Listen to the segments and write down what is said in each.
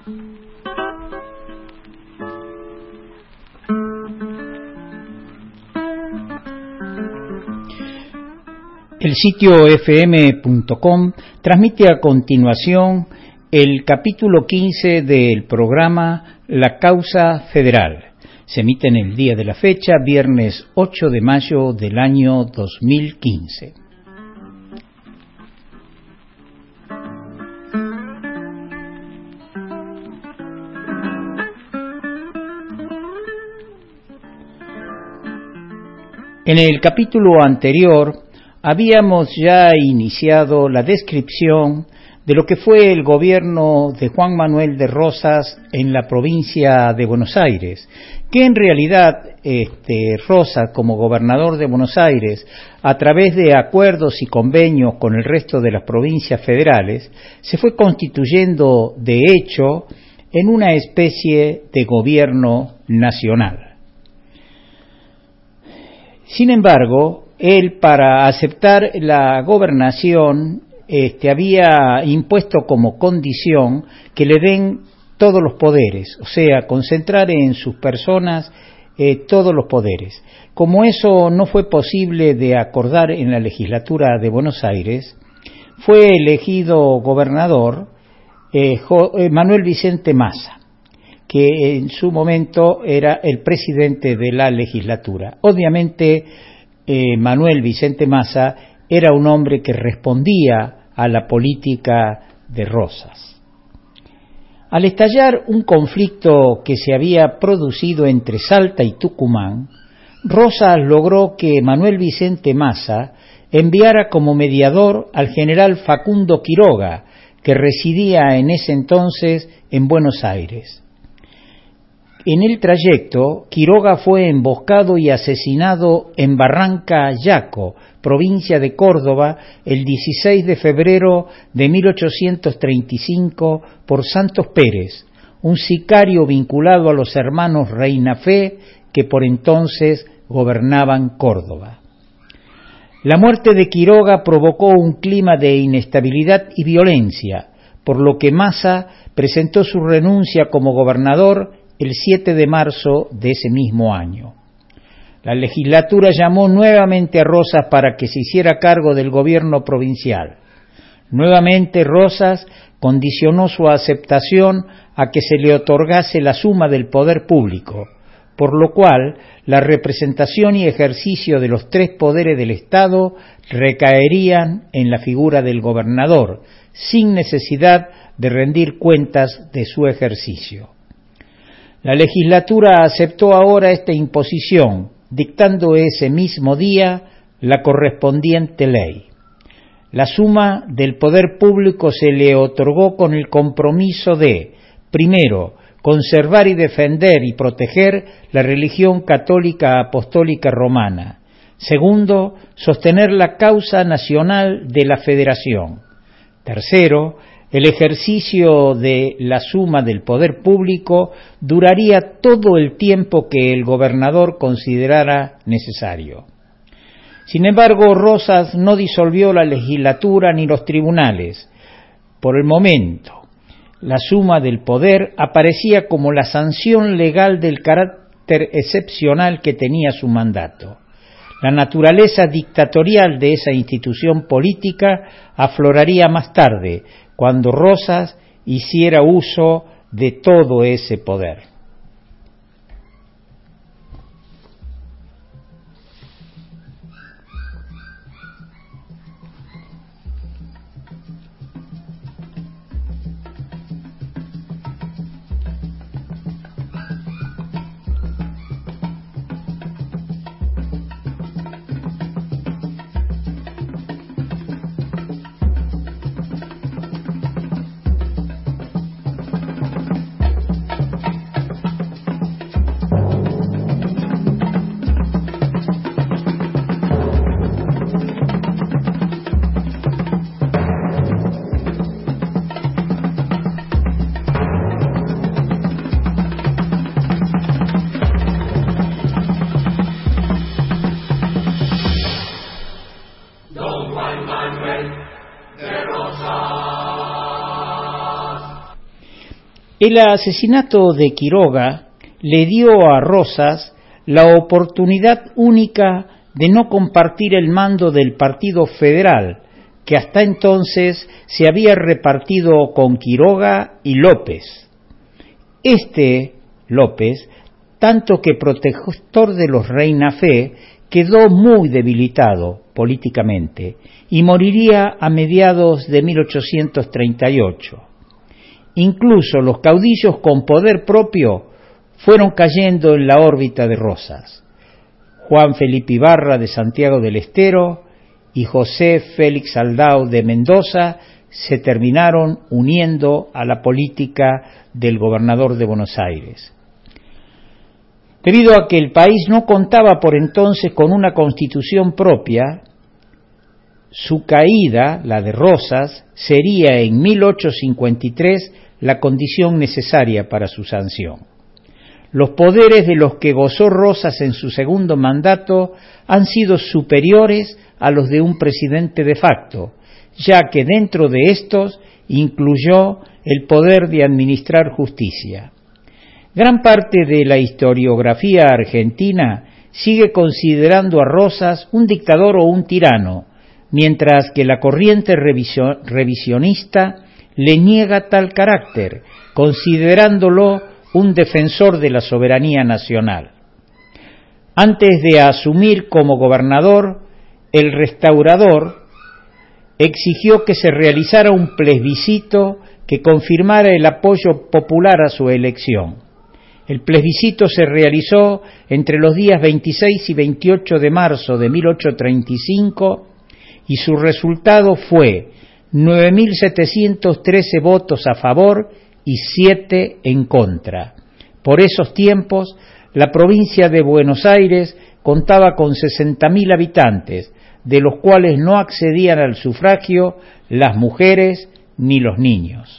El sitio fm.com transmite a continuación el capítulo 15 del programa La Causa Federal. Se emite en el día de la fecha, viernes 8 de mayo del año 2015. En el capítulo anterior habíamos ya iniciado la descripción de lo que fue el gobierno de Juan Manuel de Rosas en la provincia de Buenos Aires, que en realidad Rosas, como gobernador de Buenos Aires, a través de acuerdos y convenios con el resto de las provincias federales, se fue constituyendo de hecho en una especie de gobierno nacional. Sin embargo, él, para aceptar la gobernación, había impuesto como condición que le den todos los poderes, o sea, concentrar en sus personas todos los poderes. Como eso no fue posible de acordar en la legislatura de Buenos Aires, fue elegido gobernador Manuel Vicente Massa, que en su momento era el presidente de la legislatura. Obviamente, Manuel Vicente Massa era un hombre que respondía a la política de Rosas. Al estallar un conflicto que se había producido entre Salta y Tucumán, Rosas logró que Manuel Vicente Massa enviara como mediador al general Facundo Quiroga, que residía en ese entonces en Buenos Aires. En el trayecto, Quiroga fue emboscado y asesinado en Barranca Yaco, provincia de Córdoba, el 16 de febrero de 1835 por Santos Pérez, un sicario vinculado a los hermanos Reinafé que por entonces gobernaban Córdoba. La muerte de Quiroga provocó un clima de inestabilidad y violencia, por lo que Massa presentó su renuncia como gobernador el 7 de marzo de ese mismo año. La legislatura llamó nuevamente a Rosas para que se hiciera cargo del gobierno provincial. Nuevamente Rosas condicionó su aceptación a que se le otorgase la suma del poder público, por lo cual la representación y ejercicio de los tres poderes del Estado recaerían en la figura del gobernador, sin necesidad de rendir cuentas de su ejercicio. La legislatura aceptó ahora esta imposición, dictando ese mismo día la correspondiente ley. La suma del poder público se le otorgó con el compromiso de, primero, conservar y defender y proteger la religión católica apostólica romana. Segundo, sostener la causa nacional de la Federación. Tercero, el ejercicio de la suma del poder público duraría todo el tiempo que el gobernador considerara necesario. Sin embargo, Rosas no disolvió la legislatura ni los tribunales. Por el momento, la suma del poder aparecía como la sanción legal del carácter excepcional que tenía su mandato. La naturaleza dictatorial de esa institución política afloraría más tarde, cuando Rosas hiciera uso de todo ese poder. El asesinato de Quiroga le dio a Rosas la oportunidad única de no compartir el mando del Partido Federal, que hasta entonces se había repartido con Quiroga y López. López, tanto que protector de los Reina Fe, quedó muy debilitado políticamente y moriría a mediados de 1838. Incluso los caudillos con poder propio fueron cayendo en la órbita de Rosas. Juan Felipe Ibarra de Santiago del Estero y José Félix Aldao de Mendoza se terminaron uniendo a la política del gobernador de Buenos Aires. Debido a que el país no contaba por entonces con una constitución propia, su caída, la de Rosas, sería en 1853 la condición necesaria para su sanción. Los poderes de los que gozó Rosas en su segundo mandato han sido superiores a los de un presidente de facto, ya que dentro de estos incluyó el poder de administrar justicia. Gran parte de la historiografía argentina sigue considerando a Rosas un dictador o un tirano, mientras que la corriente revisionista le niega tal carácter, considerándolo un defensor de la soberanía nacional. Antes de asumir como gobernador, el restaurador exigió que se realizara un plebiscito que confirmara el apoyo popular a su elección. El plebiscito se realizó entre los días 26 y 28 de marzo de 1835 y su resultado fue 9.713 votos a favor y 7 en contra. Por esos tiempos, la provincia de Buenos Aires contaba con 60.000 habitantes, de los cuales no accedían al sufragio las mujeres ni los niños.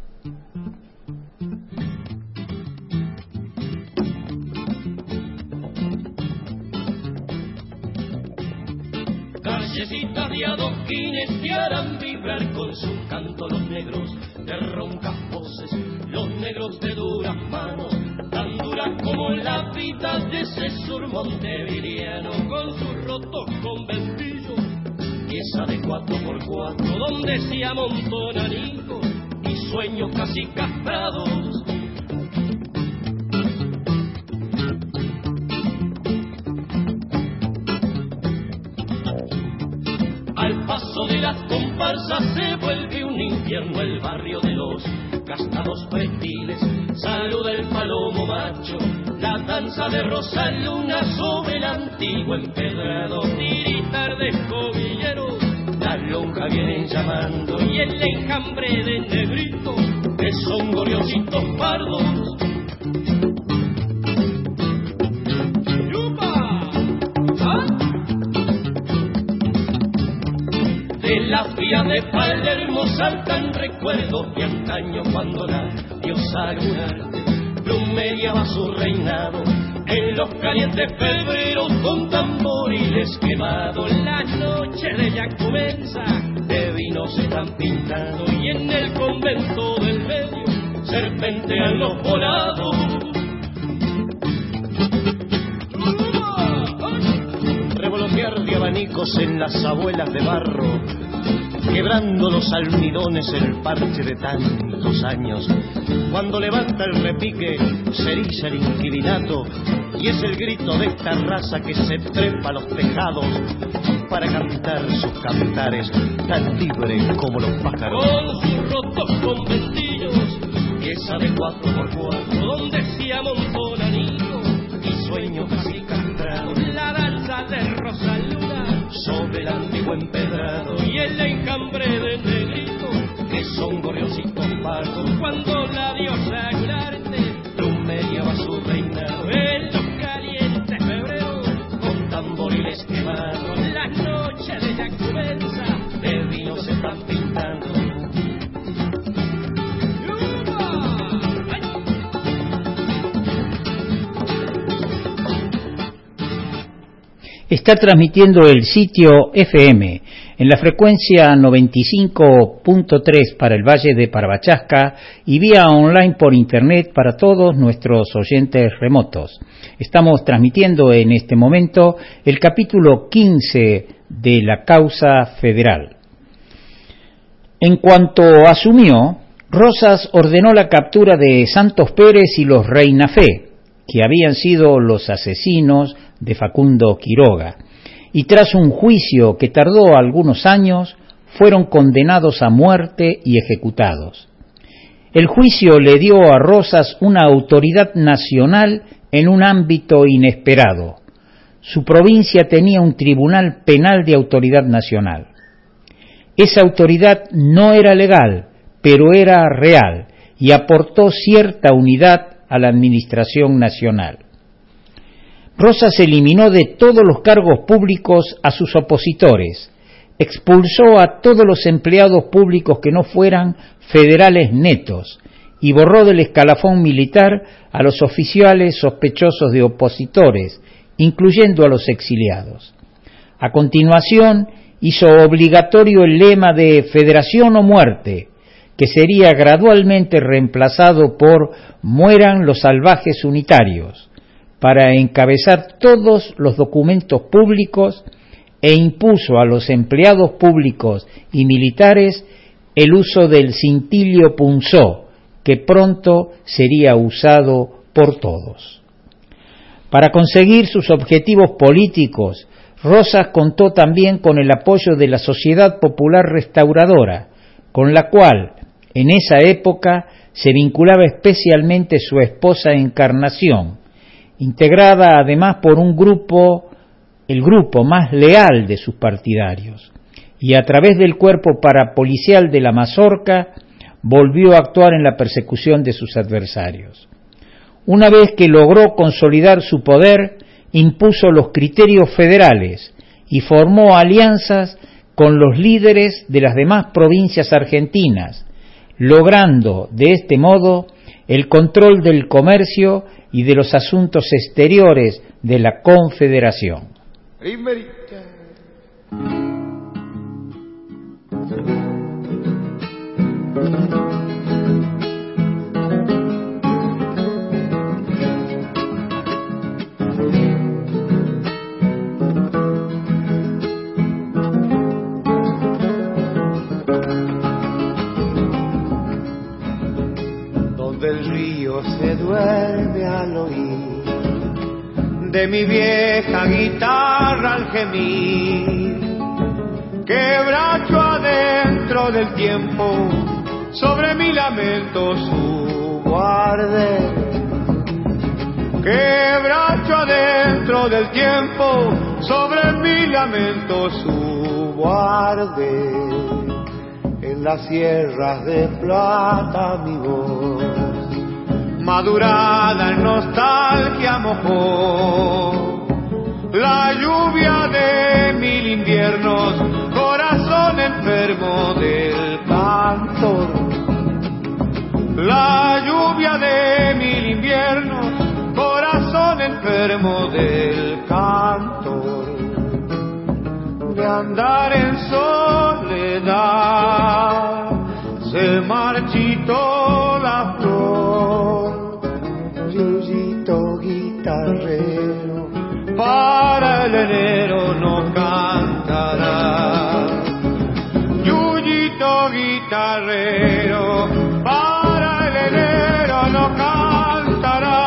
Callecitas de adoquines que harán vibrar con su canto los negros de roncas voces, los negros de duras manos, tan duras como la vida de ese sur montevideano, con sus rotos conventillos, pieza de 4x4, donde se amontonan hijos y sueños casi castrados. Al paso de las comparsas se vuelve un infierno el barrio de los gastados pretiles. Saluda el palomo macho, la danza de Rosaluna sobre el antiguo empedrado. Tiritar de escobilleros, las lonjas vienen llamando y el enjambre de negritos que son gloriositos pardos. De las vías de Palermo saltan recuerdos de antaño cuando la diosa Lunarte plumeaba su reinado en los calientes febreros con tamboriles quemados. La noche de ella comienza, de vino se están pintando y en el convento del medio serpentean los volados. Revolotear de abanicos en las abuelas de barro, quebrando los almidones el parche de tantos años. Cuando levanta el repique se eriza el inquilinato y es el grito de esta raza que se trepa a los tejados para cantar sus cantares tan libre como los pájaros. Con sus rotos conventillos, pieza de 4x4, donde se amontonan hijos y sueños así castrados. La danza de Rosaluna sobre el antiguo empedrado y el enjambre de negrito que son gorriositos pardos. Cuando la diosa Lunarte plumeaba su reinado en los calientes febreros con tamboriles quemados. La noche de ella comienza, de vino se están pintando. Está transmitiendo el sitio FM en la frecuencia 95.3 para el Valle de Parabachasca y vía online por internet para todos nuestros oyentes remotos. Estamos transmitiendo en este momento el capítulo 15 de la causa federal. En cuanto asumió, Rosas ordenó la captura de Santos Pérez y los Reinafé, que habían sido los asesinos de Facundo Quiroga, y tras un juicio que tardó algunos años, fueron condenados a muerte y ejecutados. El juicio le dio a Rosas una autoridad nacional en un ámbito inesperado. Su provincia tenía un tribunal penal de autoridad nacional. Esa autoridad no era legal, pero era real y aportó cierta unidad a la administración nacional. Rosas eliminó de todos los cargos públicos a sus opositores, expulsó a todos los empleados públicos que no fueran federales netos y borró del escalafón militar a los oficiales sospechosos de opositores, incluyendo a los exiliados. A continuación, hizo obligatorio el lema de Federación o muerte, que sería gradualmente reemplazado por Mueran los salvajes unitarios, para encabezar todos los documentos públicos, e impuso a los empleados públicos y militares el uso del cintillo punzó, que pronto sería usado por todos. Para conseguir sus objetivos políticos, Rosas contó también con el apoyo de la Sociedad Popular Restauradora, con la cual, en esa época, se vinculaba especialmente su esposa Encarnación, integrada además por un grupo, el grupo más leal de sus partidarios, y a través del cuerpo parapolicial de la Mazorca, volvió a actuar en la persecución de sus adversarios. Una vez que logró consolidar su poder, impuso los criterios federales y formó alianzas con los líderes de las demás provincias argentinas, logrando de este modo el control del comercio y de los asuntos exteriores de la Confederación. Se duerme al oír de mi vieja guitarra al gemir, quebracho adentro del tiempo, sobre mi lamento su guarde. Quebracho adentro del tiempo, sobre mi lamento su guarde. En las sierras de plata mi voz, madurada en nostalgia mojó la lluvia de mil inviernos, corazón enfermo del cantor. La lluvia de mil inviernos, corazón enfermo del cantor. De andar en soledad se marchitó la flor. Yuyito guitarrero, para el enero no cantará. Yuyito guitarrero, para el enero no cantará.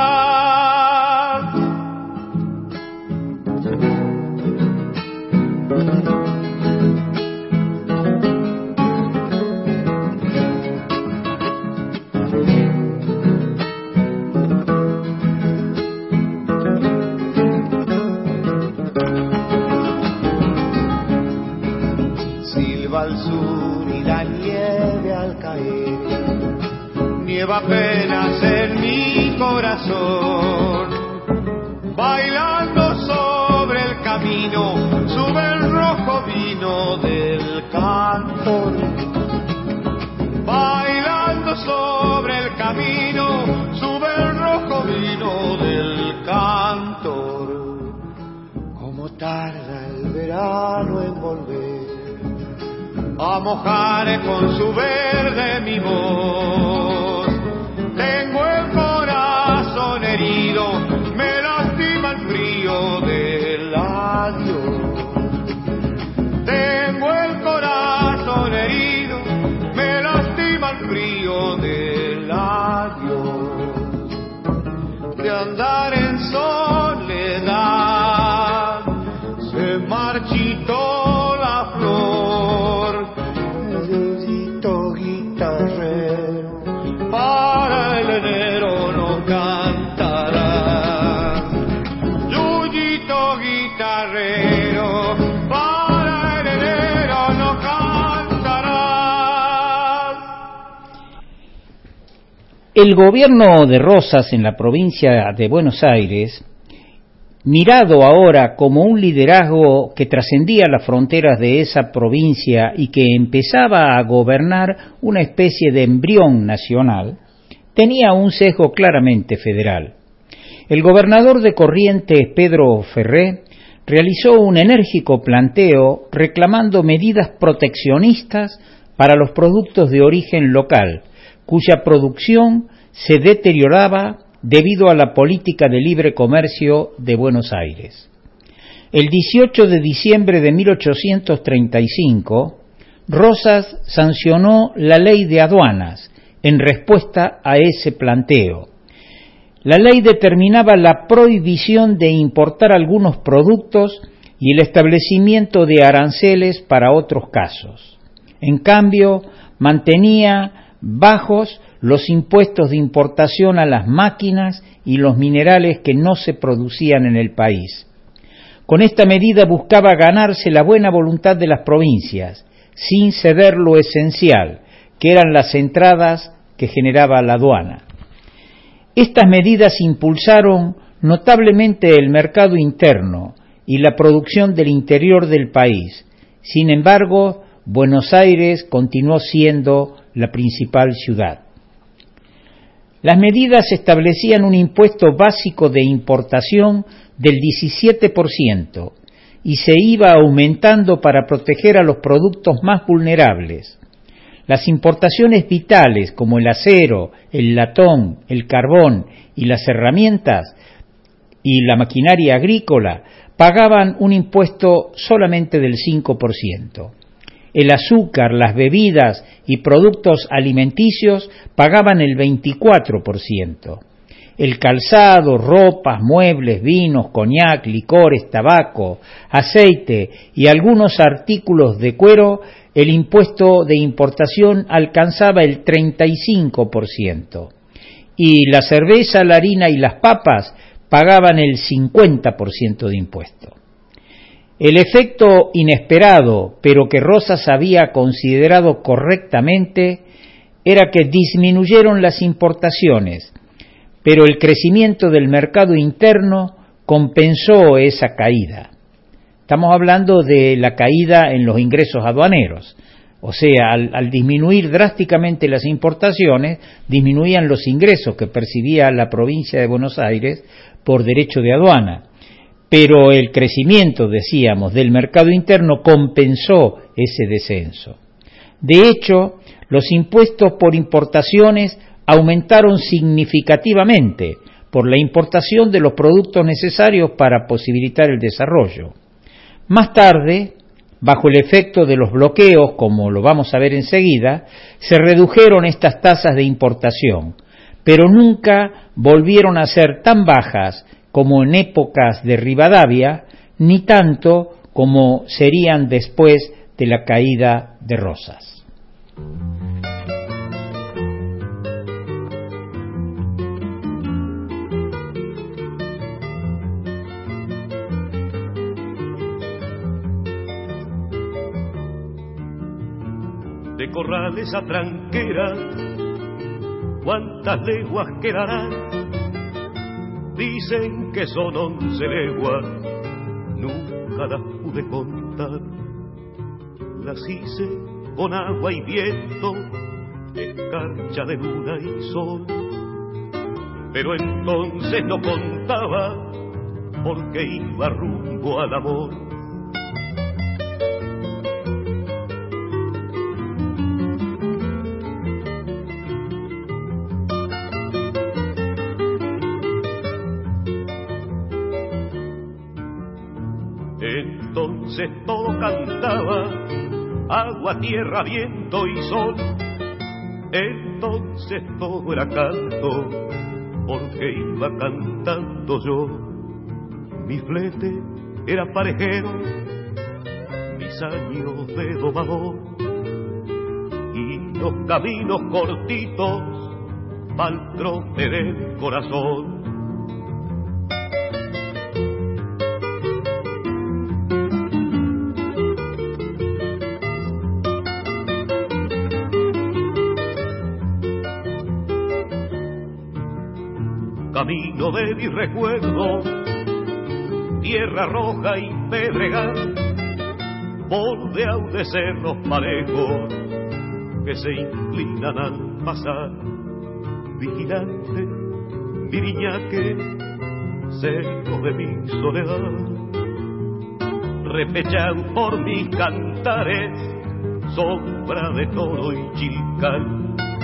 Al sur y la nieve al caer, nieva apenas en mi corazón. Bailando sobre el camino, sube el rojo vino del cantor. Bailando sobre el camino, sube el rojo vino del cantor. Como tarda el verano en volver, a mojar con su verde mi voz. Tengo el corazón herido, me lastima el frío del adiós. Tengo el corazón herido, me lastima el frío del adiós. De andar en soledad se marchitó la flor. Yuyito guitarrero para el enero no cantará. Yuyito guitarrero para el enero no cantará. El gobierno de Rosas en la provincia de Buenos Aires, mirado ahora como un liderazgo que trascendía las fronteras de esa provincia y que empezaba a gobernar una especie de embrión nacional, tenía un sesgo claramente federal. El gobernador de Corrientes, Pedro Ferré, realizó un enérgico planteo reclamando medidas proteccionistas para los productos de origen local, cuya producción se deterioraba debido a la política de libre comercio de Buenos Aires. El 18 de diciembre de 1835, Rosas sancionó la ley de aduanas en respuesta a ese planteo. La ley determinaba la prohibición de importar algunos productos y el establecimiento de aranceles para otros casos. En cambio, mantenía bajos los impuestos de importación a las máquinas y los minerales que no se producían en el país. Con esta medida buscaba ganarse la buena voluntad de las provincias, sin ceder lo esencial, que eran las entradas que generaba la aduana. Estas medidas impulsaron notablemente el mercado interno y la producción del interior del país. Sin embargo, Buenos Aires continuó siendo la principal ciudad. Las medidas establecían un impuesto básico de importación del 17% y se iba aumentando para proteger a los productos más vulnerables. Las importaciones vitales como el acero, el latón, el carbón y las herramientas y la maquinaria agrícola pagaban un impuesto solamente del 5%. El azúcar, las bebidas y productos alimenticios pagaban el 24%. El calzado, ropas, muebles, vinos, coñac, licores, tabaco, aceite y algunos artículos de cuero, el impuesto de importación alcanzaba el 35%. Y la cerveza, la harina y las papas pagaban el 50% de impuesto. El efecto inesperado, pero que Rosas había considerado correctamente, era que disminuyeron las importaciones, pero el crecimiento del mercado interno compensó esa caída. Estamos hablando de la caída en los ingresos aduaneros. O sea, al disminuir drásticamente las importaciones, disminuían los ingresos que percibía la provincia de Buenos Aires por derecho de aduana. Pero el crecimiento, decíamos, del mercado interno compensó ese descenso. De hecho, los impuestos por importaciones aumentaron significativamente por la importación de los productos necesarios para posibilitar el desarrollo. Más tarde, bajo el efecto de los bloqueos, como lo vamos a ver enseguida, se redujeron estas tasas de importación, pero nunca volvieron a ser tan bajas como en épocas de Rivadavia, ni tanto como serían después de la caída de Rosas. De Corrales a Tranquera, ¿cuántas leguas quedarán? Dicen que son 11 leguas, nunca las pude contar. Las hice con agua y viento, escarcha de luna y sol. Pero entonces no contaba, porque iba rumbo al amor. entonces todo cantaba, agua, tierra, viento y sol. Entonces todo era canto, porque iba cantando yo. Mi flete era parejero, mis años de domador, y los caminos cortitos pa'l trote del corazón. Camino de mi recuerdo, tierra roja y pedregal, bordeado de cerros parejos que se inclinan al pasar. Vigilante, mi viñaque, cerco de mi soledad, repechado por mis cantares, sombra de toro y chilcal.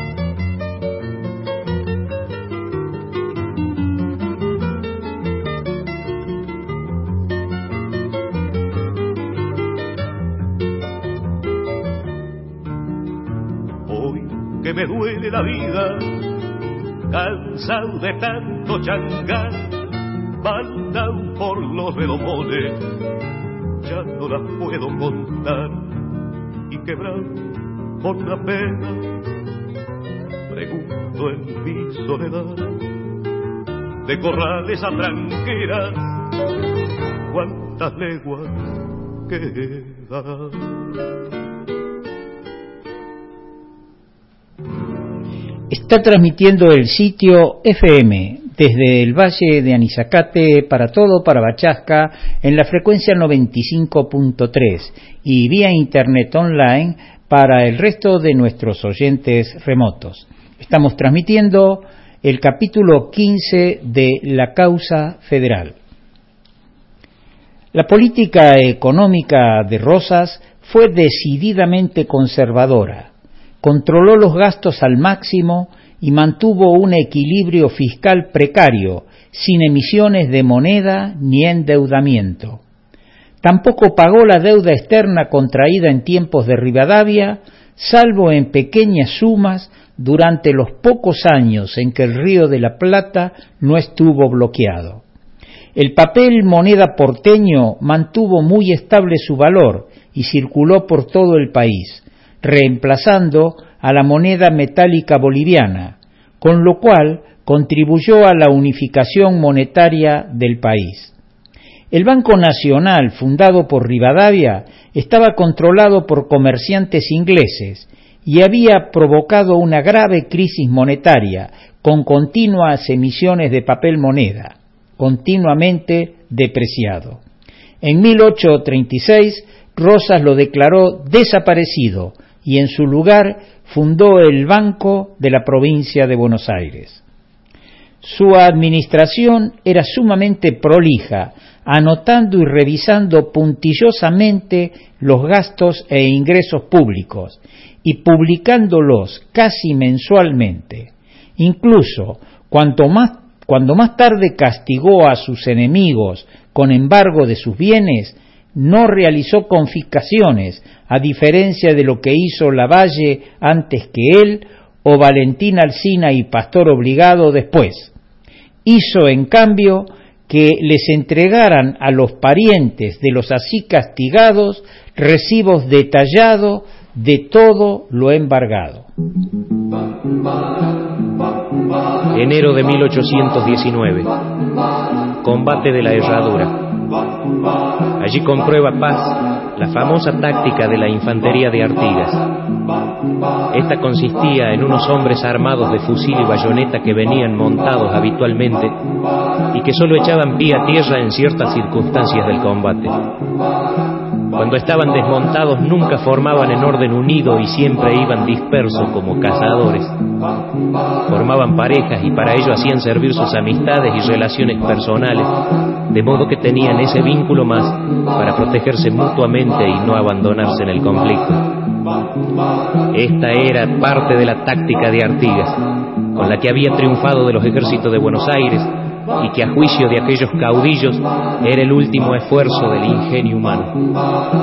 Que me duele la vida, cansado de tanto changar, baldao por los redomones, ya no las puedo contar, y quebrado por la pena, pregunto en mi soledad, de corrales a tranqueras, cuántas leguas quedan. Está transmitiendo el sitio FM desde el Valle de Anizacate para todo Parabachasca en la frecuencia 95.3 y vía internet online para el resto de nuestros oyentes remotos. Estamos transmitiendo el capítulo 15 de La Causa Federal. La política económica de Rosas fue decididamente conservadora. Controló los gastos al máximo y mantuvo un equilibrio fiscal precario, sin emisiones de moneda ni endeudamiento. Tampoco pagó la deuda externa contraída en tiempos de Rivadavia, salvo en pequeñas sumas durante los pocos años en que el Río de la Plata no estuvo bloqueado. El papel moneda porteño mantuvo muy estable su valor y circuló por todo el país, reemplazando a la moneda metálica boliviana, con lo cual contribuyó a la unificación monetaria del país. El Banco Nacional, fundado por Rivadavia, estaba controlado por comerciantes ingleses y había provocado una grave crisis monetaria con continuas emisiones de papel moneda, continuamente depreciado. En 1836, Rosas lo declaró desaparecido y en su lugar fundó el Banco de la Provincia de Buenos Aires. Su administración era sumamente prolija, anotando y revisando puntillosamente los gastos e ingresos públicos y publicándolos casi mensualmente. Incluso, cuando más tarde castigó a sus enemigos con embargo de sus bienes, no realizó confiscaciones, a diferencia de lo que hizo Lavalle antes que él o Valentín Alsina y Pastor Obligado después. Hizo, en cambio, que les entregaran a los parientes de los así castigados recibos detallados de todo lo embargado. Enero de 1819. Combate de la Herradura. Allí comprueba Paz la famosa táctica de la infantería de Artigas. Esta consistía en unos hombres armados de fusil y bayoneta que venían montados habitualmente y que solo echaban pie a tierra en ciertas circunstancias del combate. Cuando estaban desmontados nunca formaban en orden unido y siempre iban dispersos como cazadores. Formaban parejas y para ello hacían servir sus amistades y relaciones personales, de modo que tenían ese vínculo más para protegerse mutuamente y no abandonarse en el conflicto. Esta era parte de la táctica de Artigas, con la que había triunfado de los ejércitos de Buenos Aires, y que a juicio de aquellos caudillos era el último esfuerzo del ingenio humano.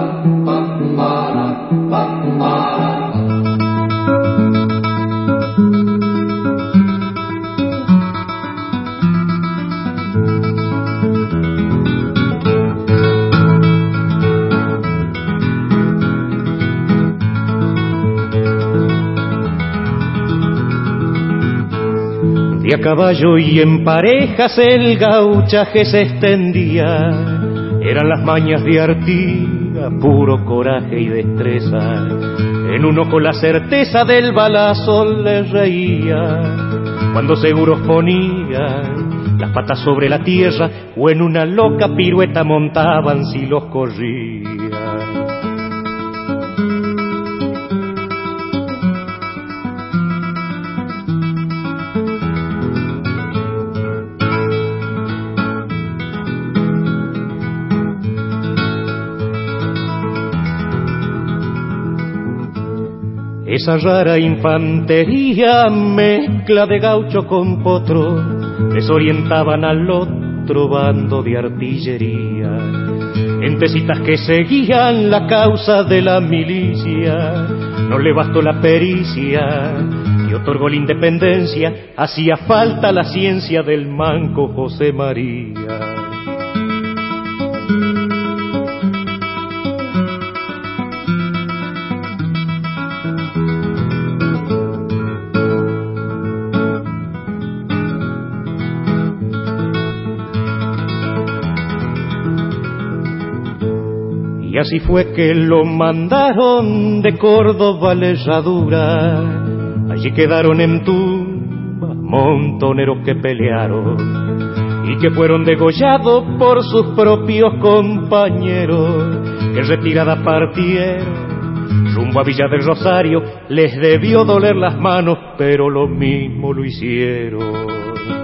Y a caballo y en parejas el gauchaje se extendía. Eran las mañas de Artigas, puro coraje y destreza. En un ojo la certeza del balazo le reía. Cuando seguros ponían las patas sobre la tierra, o en una loca pirueta montaban si los corrían. Esa rara infantería, mezcla de gaucho con potro, desorientaban al otro bando de artillería. Entecitas que seguían la causa de la milicia, no le bastó la pericia que otorgó la independencia, hacía falta la ciencia del manco José María. Y así fue que lo mandaron de Córdoba a la Herradura. Allí quedaron en tumba montoneros que pelearon y que fueron degollados por sus propios compañeros, que retirada partieron rumbo a Villa del Rosario. Les debió doler las manos, pero lo mismo lo hicieron.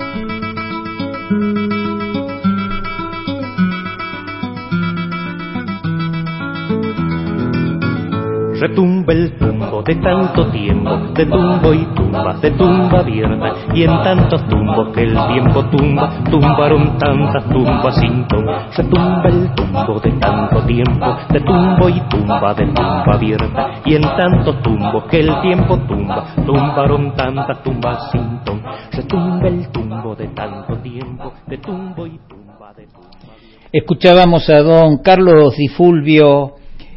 Retumba el tumbo de tanto tiempo, de tumbo y tumba, de tumba abierta, y en tantos tumbos que el tiempo tumba, tumbaron tantas tumbas sin ton. Retumba el tumbo de tanto tiempo, de tumbo y tumba, de tumba abierta, y en tantos tumbos que el tiempo tumba, tumbaron tantas tumbas sin ton. Retumba el tumbo de tanto tiempo, de tumbo y tumba, de tumba abierta. Escuchábamos a don Carlos Di Fulvio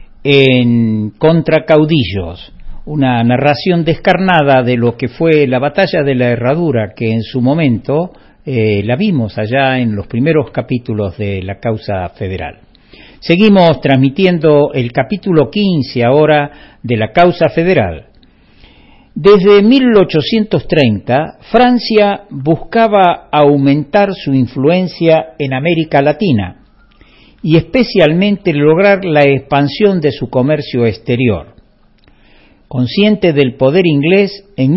en Contra Caudillos, una narración descarnada de lo que fue la batalla de la Herradura, que en su momento la vimos allá en los primeros capítulos de la causa federal. Seguimos transmitiendo el capítulo 15 ahora de la causa federal. Desde 1830, Francia buscaba aumentar su influencia en América Latina y especialmente lograr la expansión de su comercio exterior. Consciente del poder inglés, en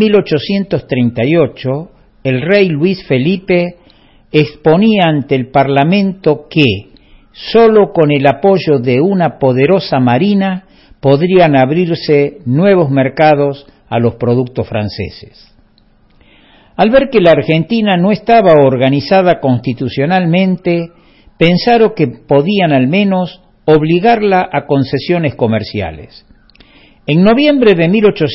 1838, el rey Luis Felipe exponía ante el Parlamento que, sólo con el apoyo de una poderosa marina, podrían abrirse nuevos mercados a los productos franceses. Al ver que la Argentina no estaba organizada constitucionalmente, pensaron que podían al menos obligarla a concesiones comerciales. En noviembre de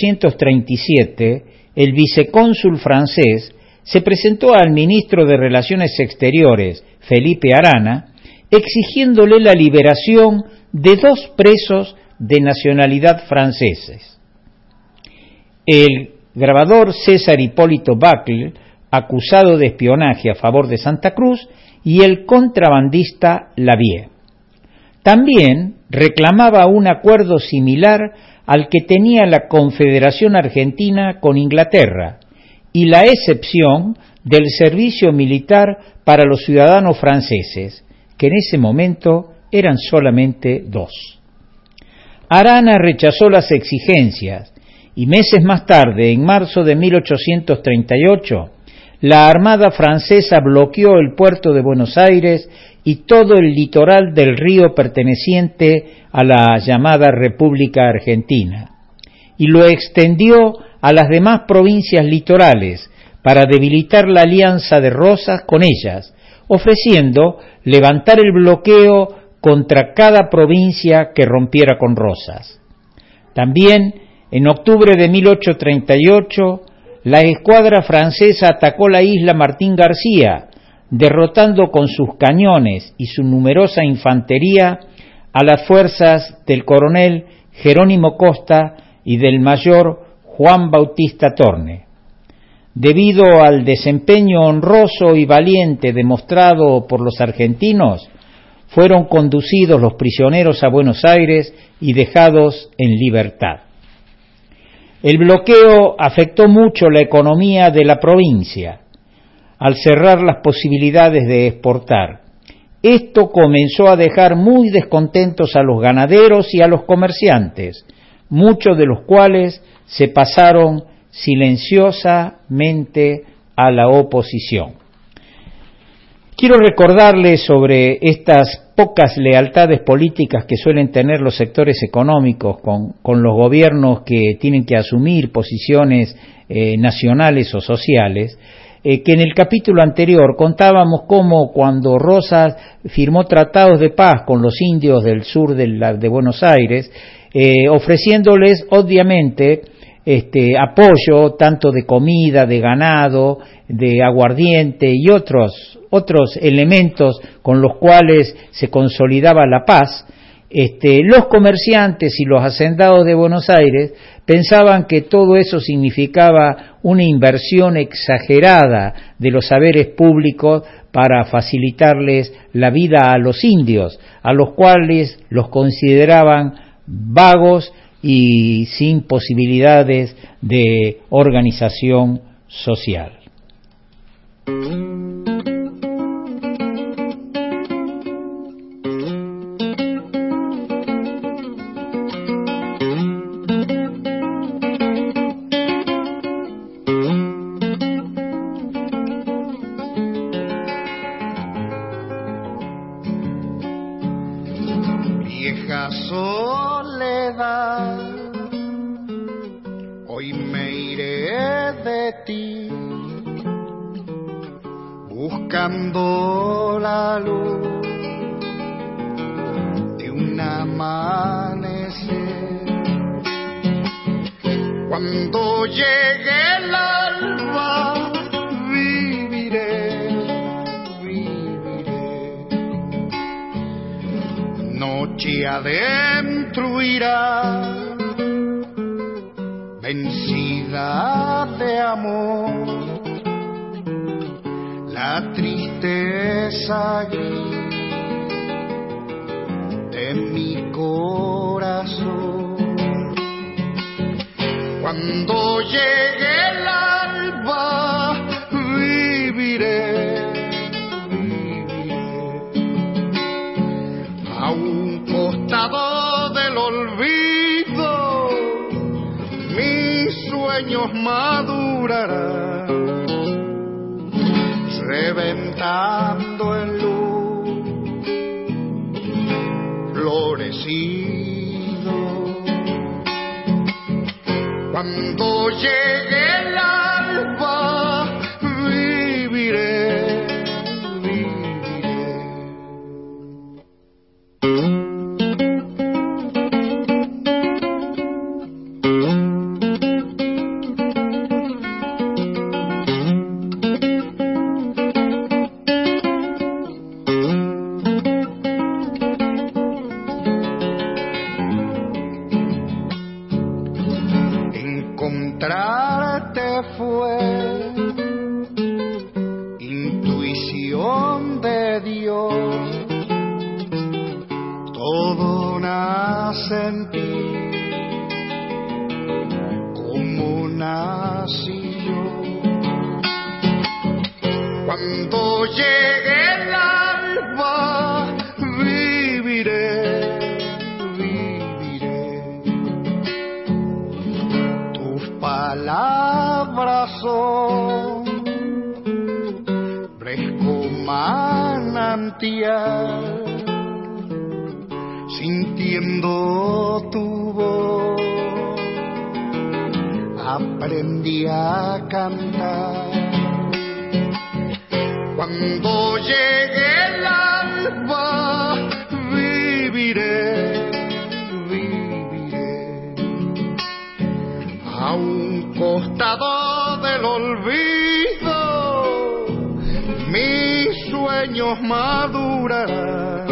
1837, el vicecónsul francés se presentó al ministro de Relaciones Exteriores, Felipe Arana, exigiéndole la liberación de 2 presos de nacionalidad franceses. El grabador César Hipólito Bacle, acusado de espionaje a favor de Santa Cruz, y el contrabandista Lavie. También reclamaba un acuerdo similar al que tenía la Confederación Argentina con Inglaterra y la excepción del servicio militar para los ciudadanos franceses, que en ese momento eran solamente 2. Arana rechazó las exigencias y meses más tarde, en marzo de 1838, la Armada francesa bloqueó el puerto de Buenos Aires y todo el litoral del río perteneciente a la llamada República Argentina, y lo extendió a las demás provincias litorales para debilitar la alianza de Rosas con ellas, ofreciendo levantar el bloqueo contra cada provincia que rompiera con Rosas. También, en octubre de 1838, la escuadra francesa atacó la isla Martín García, derrotando con sus cañones y su numerosa infantería a las fuerzas del coronel Jerónimo Costa y del mayor Juan Bautista Torne. Debido al desempeño honroso y valiente demostrado por los argentinos, fueron conducidos los prisioneros a Buenos Aires y dejados en libertad. El bloqueo afectó mucho la economía de la provincia, al cerrar las posibilidades de exportar. Esto comenzó a dejar muy descontentos a los ganaderos y a los comerciantes, muchos de los cuales se pasaron silenciosamente a la oposición. Quiero recordarles sobre estas pocas lealtades políticas que suelen tener los sectores económicos con los gobiernos que tienen que asumir posiciones nacionales o sociales, que en el capítulo anterior contábamos cómo cuando Rosas firmó tratados de paz con los indios del sur de Buenos Aires, ofreciéndoles obviamente apoyo tanto de comida, de ganado, de aguardiente y otros elementos con los cuales se consolidaba la paz, los comerciantes y los hacendados de Buenos Aires pensaban que todo eso significaba una inversión exagerada de los saberes públicos para facilitarles la vida a los indios, a los cuales los consideraban vagos y sin posibilidades de organización social. Vieja soledad, hoy me iré de ti, buscando la luz de un amanecer. Cuando llegue el alba, viviré, noche adentro irá, vencida de amor, la tristeza gris de mi corazón. Cuando llegue el alba, viviré, a un costado del olvido, mis sueños madurarán, reventando en luz, florecido. Cuando llegue el alba, viviré, encontrarte fue intuición de Dios, todo nace en ti, como nací yo. Cuando llegue el alba, viviré, palabras son fresco manantial, sintiendo tu voz aprendí a cantar. Cuando llegue el alba, viviré a un costado del olvido, mis sueños madurarán,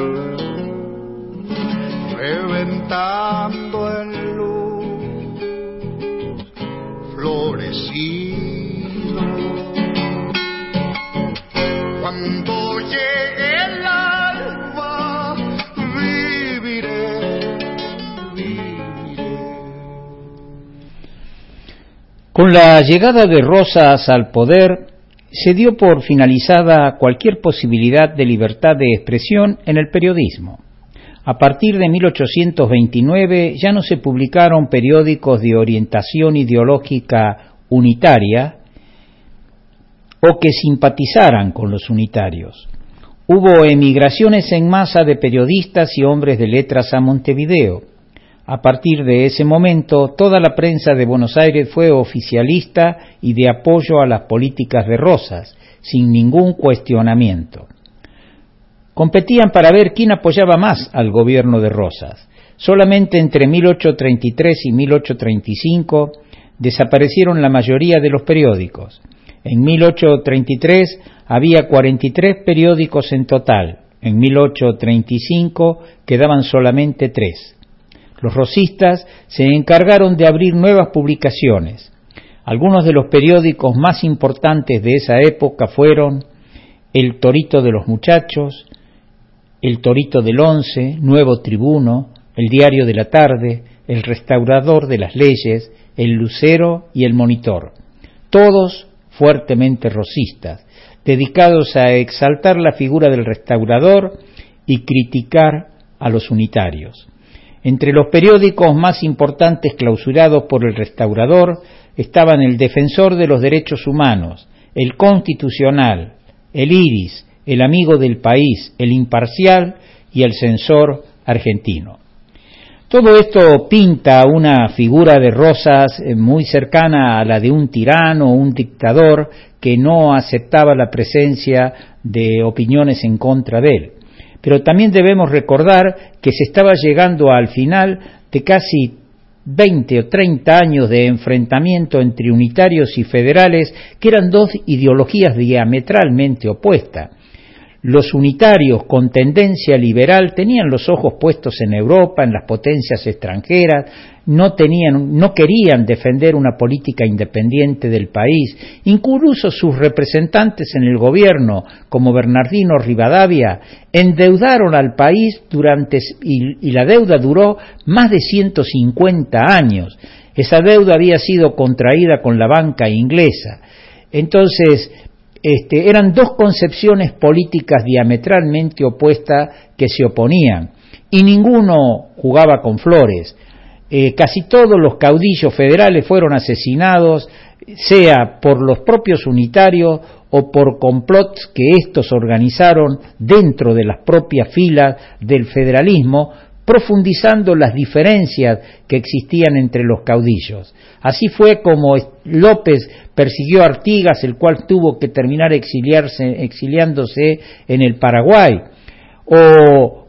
reventando en luz, florecido. Cuando llegue el alba, viviré. Con la llegada de Rosas al poder, se dio por finalizada cualquier posibilidad de libertad de expresión en el periodismo. A partir de 1829 ya no se publicaron periódicos de orientación ideológica unitaria o que simpatizaran con los unitarios. Hubo emigraciones en masa de periodistas y hombres de letras a Montevideo. A partir de ese momento, toda la prensa de Buenos Aires fue oficialista y de apoyo a las políticas de Rosas, sin ningún cuestionamiento. Competían para ver quién apoyaba más al gobierno de Rosas. Solamente entre 1833 y 1835 desaparecieron la mayoría de los periódicos. En 1833 había 43 periódicos en total. En 1835 quedaban solamente 3. Los rosistas se encargaron de abrir nuevas publicaciones. Algunos de los periódicos más importantes de esa época fueron El Torito de los Muchachos, El Torito del Once, Nuevo Tribuno, El Diario de la Tarde, El Restaurador de las Leyes, El Lucero y El Monitor. Todos fuertemente rosistas, dedicados a exaltar la figura del restaurador y criticar a los unitarios. Entre los periódicos más importantes clausurados por el restaurador estaban el Defensor de los Derechos Humanos, el Constitucional, el Iris, el Amigo del País, el Imparcial y el Censor Argentino. Todo esto pinta una figura de Rosas muy cercana a la de un tirano o un dictador que no aceptaba la presencia de opiniones en contra de él. Pero también debemos recordar que se estaba llegando al final de casi 20 o 30 años de enfrentamiento entre unitarios y federales, que eran dos ideologías diametralmente opuestas. Los unitarios con tendencia liberal tenían los ojos puestos en Europa, en las potencias extranjeras, no querían defender una política independiente del país. Incluso sus representantes en el gobierno, como Bernardino Rivadavia, endeudaron al país y la deuda duró más de 150 años. Esa deuda había sido contraída con la banca inglesa. Entonces, eran dos concepciones políticas diametralmente opuestas que se oponían, y ninguno jugaba con flores. Casi todos los caudillos federales fueron asesinados, sea por los propios unitarios o por complots que estos organizaron dentro de las propias filas del federalismo, profundizando las diferencias que existían entre los caudillos. Así fue como López persiguió a Artigas, el cual tuvo que terminar exiliándose en el Paraguay, o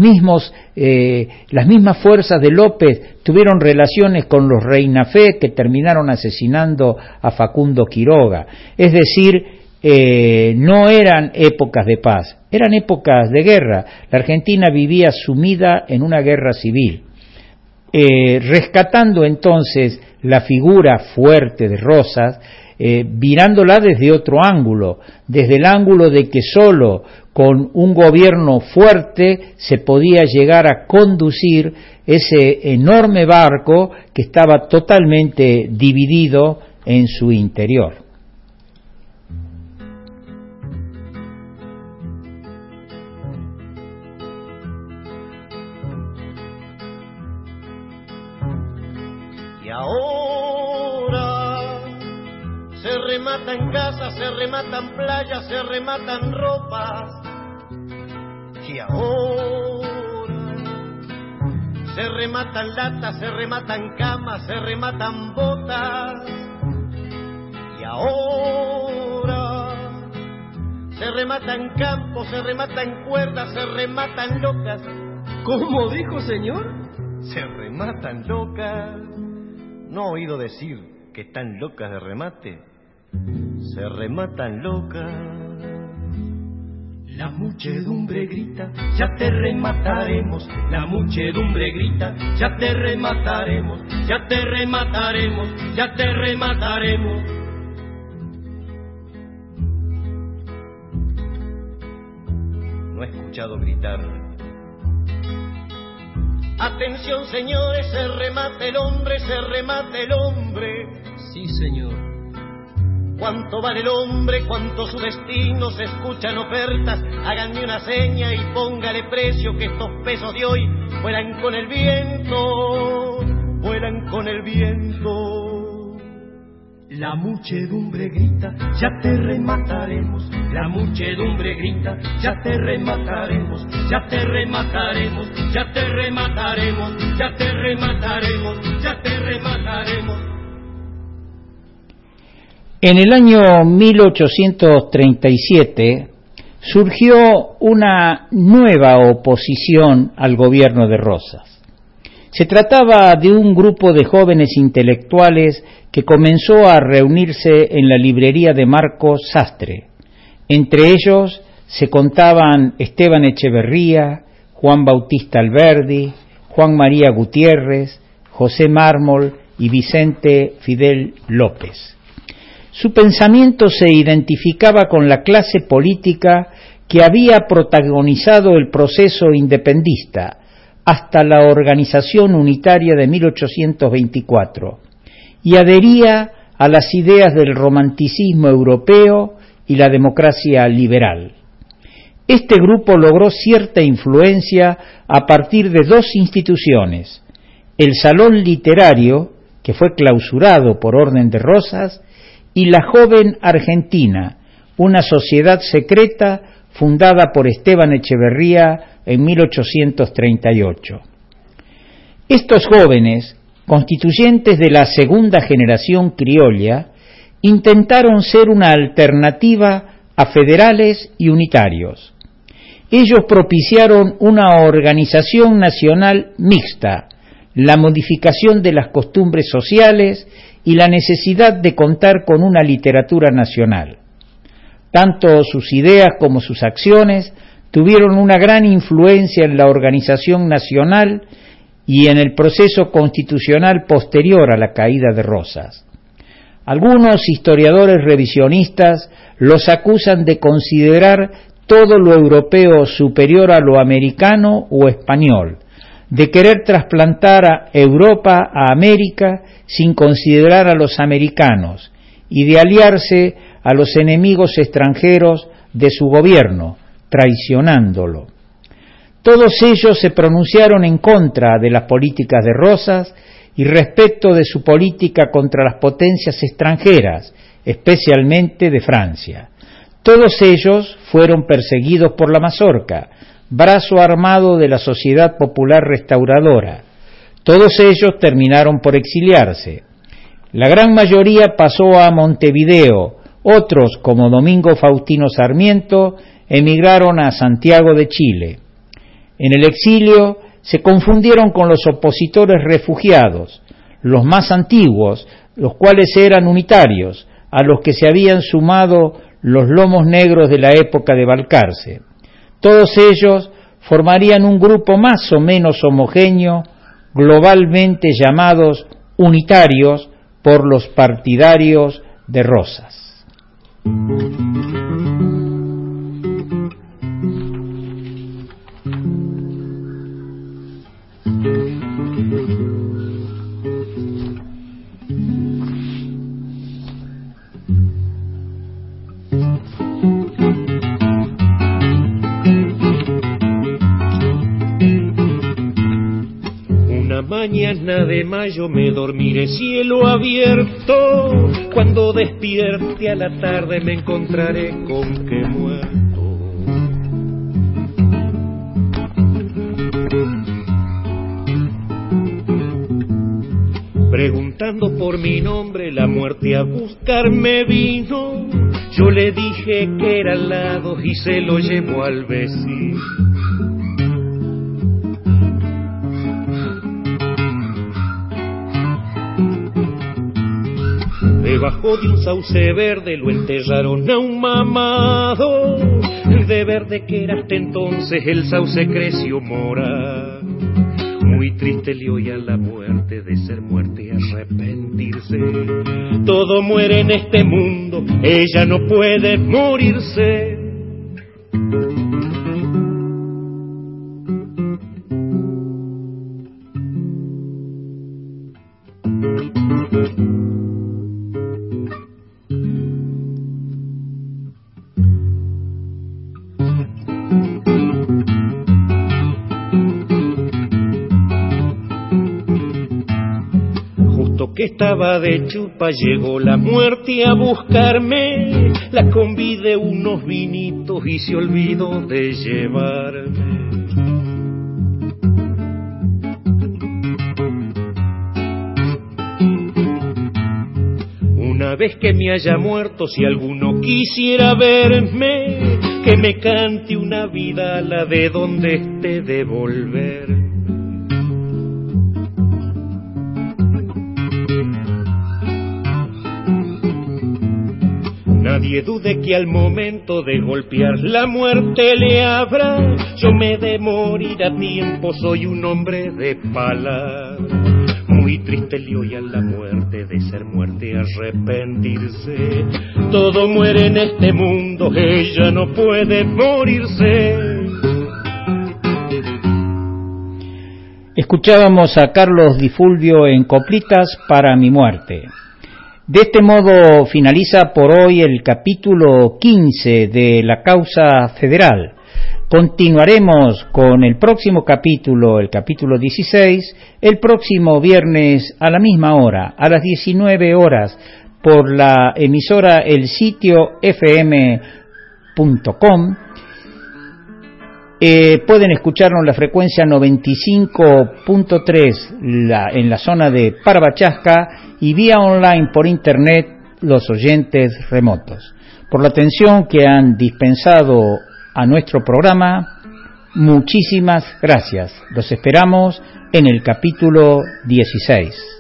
las mismas fuerzas de López tuvieron relaciones con los Reinafé, que terminaron asesinando a Facundo Quiroga. Es decir, no eran épocas de paz, eran épocas de guerra. La Argentina vivía sumida en una guerra civil. Rescatando entonces la figura fuerte de Rosas, mirándola desde otro ángulo, desde el ángulo de que solo con un gobierno fuerte se podía llegar a conducir ese enorme barco que estaba totalmente dividido en su interior. Y ahora se rematan casas, se rematan playas, se rematan ropas. Y ahora se rematan latas, se rematan camas, se rematan botas. Y ahora Se rematan campos, se rematan cuerdas, se rematan locas. ¿Cómo dijo, señor? Se rematan locas. ¿No ha oído decir que están locas de remate? Se rematan locas. La muchedumbre grita, ya te remataremos. La muchedumbre grita, ya te remataremos. Ya te remataremos, ya te remataremos. No he escuchado gritar. Atención, señores, se remata el hombre, se remata el hombre. Sí, señor. ¿Cuánto vale el hombre? ¿Cuánto su destino? Se escuchan ofertas, háganme una seña y póngale precio, que estos pesos de hoy vuelan con el viento, vuelan con el viento. La muchedumbre grita, ya te remataremos. La muchedumbre grita, ya te remataremos. Ya te remataremos, ya te remataremos. Ya te remataremos, ya te remataremos. En el año 1837 surgió una nueva oposición al gobierno de Rosas. Se trataba de un grupo de jóvenes intelectuales que comenzó a reunirse en la librería de Marcos Sastre. Entre ellos se contaban Esteban Echeverría, Juan Bautista Alberdi, Juan María Gutiérrez, José Mármol y Vicente Fidel López. Su pensamiento se identificaba con la clase política que había protagonizado el proceso independentista hasta la organización unitaria de 1824 y adhería a las ideas del romanticismo europeo y la democracia liberal. Este grupo logró cierta influencia a partir de dos instituciones: el Salón Literario, que fue clausurado por orden de Rosas, y la Joven Argentina, una sociedad secreta fundada por Esteban Echeverría en 1838. Estos jóvenes, constituyentes de la segunda generación criolla, intentaron ser una alternativa a federales y unitarios. Ellos propiciaron una organización nacional mixta, la modificación de las costumbres sociales y la necesidad de contar con una literatura nacional. Tanto sus ideas como sus acciones tuvieron una gran influencia en la organización nacional y en el proceso constitucional posterior a la caída de Rosas. Algunos historiadores revisionistas los acusan de considerar todo lo europeo superior a lo americano o español, de querer trasplantar a Europa a América sin considerar a los americanos y de aliarse a los enemigos extranjeros de su gobierno, traicionándolo. Todos ellos se pronunciaron en contra de las políticas de Rosas y respecto de su política contra las potencias extranjeras, especialmente de Francia. Todos ellos fueron perseguidos por la Mazorca, brazo armado de la Sociedad Popular Restauradora. Todos ellos terminaron por exiliarse. La gran mayoría pasó a Montevideo, otros, como Domingo Faustino Sarmiento, emigraron a Santiago de Chile. En el exilio se confundieron con los opositores refugiados, los más antiguos, los cuales eran unitarios, a los que se habían sumado los lomos negros de la época de Balcarce. Todos ellos formarían un grupo más o menos homogéneo, globalmente llamados unitarios por los partidarios de Rosas. Mañana de mayo me dormiré cielo abierto. Cuando despierte a la tarde me encontraré con que muerto. Preguntando por mi nombre, la muerte a buscarme vino. Yo le dije que era al lado y se lo llevó al vecino. Debajo de un sauce verde lo enterraron a un mamado. De verde que era hasta entonces el sauce creció morado. Muy triste le oía la muerte, de ser muerte y arrepentirse. Todo muere en este mundo, ella no puede morirse. Que estaba de chupa, llegó la muerte a buscarme. La convidé unos vinitos y se olvidó de llevarme. Una vez que me haya muerto, si alguno quisiera verme, que me cante una vida la de donde esté de volver. Nadie dude que al momento de golpear la muerte le habrá. Yo me de morir a tiempo, soy un hombre de palabra. Muy triste le oía la muerte, de ser muerte arrepentirse. Todo muere en este mundo, ella no puede morirse. Escuchábamos a Carlos Di Fulvio en Coplitas para mi muerte. De este modo finaliza por hoy el capítulo 15 de La Causa Federal. Continuaremos con el próximo capítulo, el capítulo 16, el próximo viernes a la misma hora, a las 19 horas, por la emisora El Sitio FM.com. Pueden escucharnos en la frecuencia 95.3 en la zona de Parabachasca y vía online por internet los oyentes remotos. Por la atención que han dispensado a nuestro programa, muchísimas gracias. Los esperamos en el capítulo 16.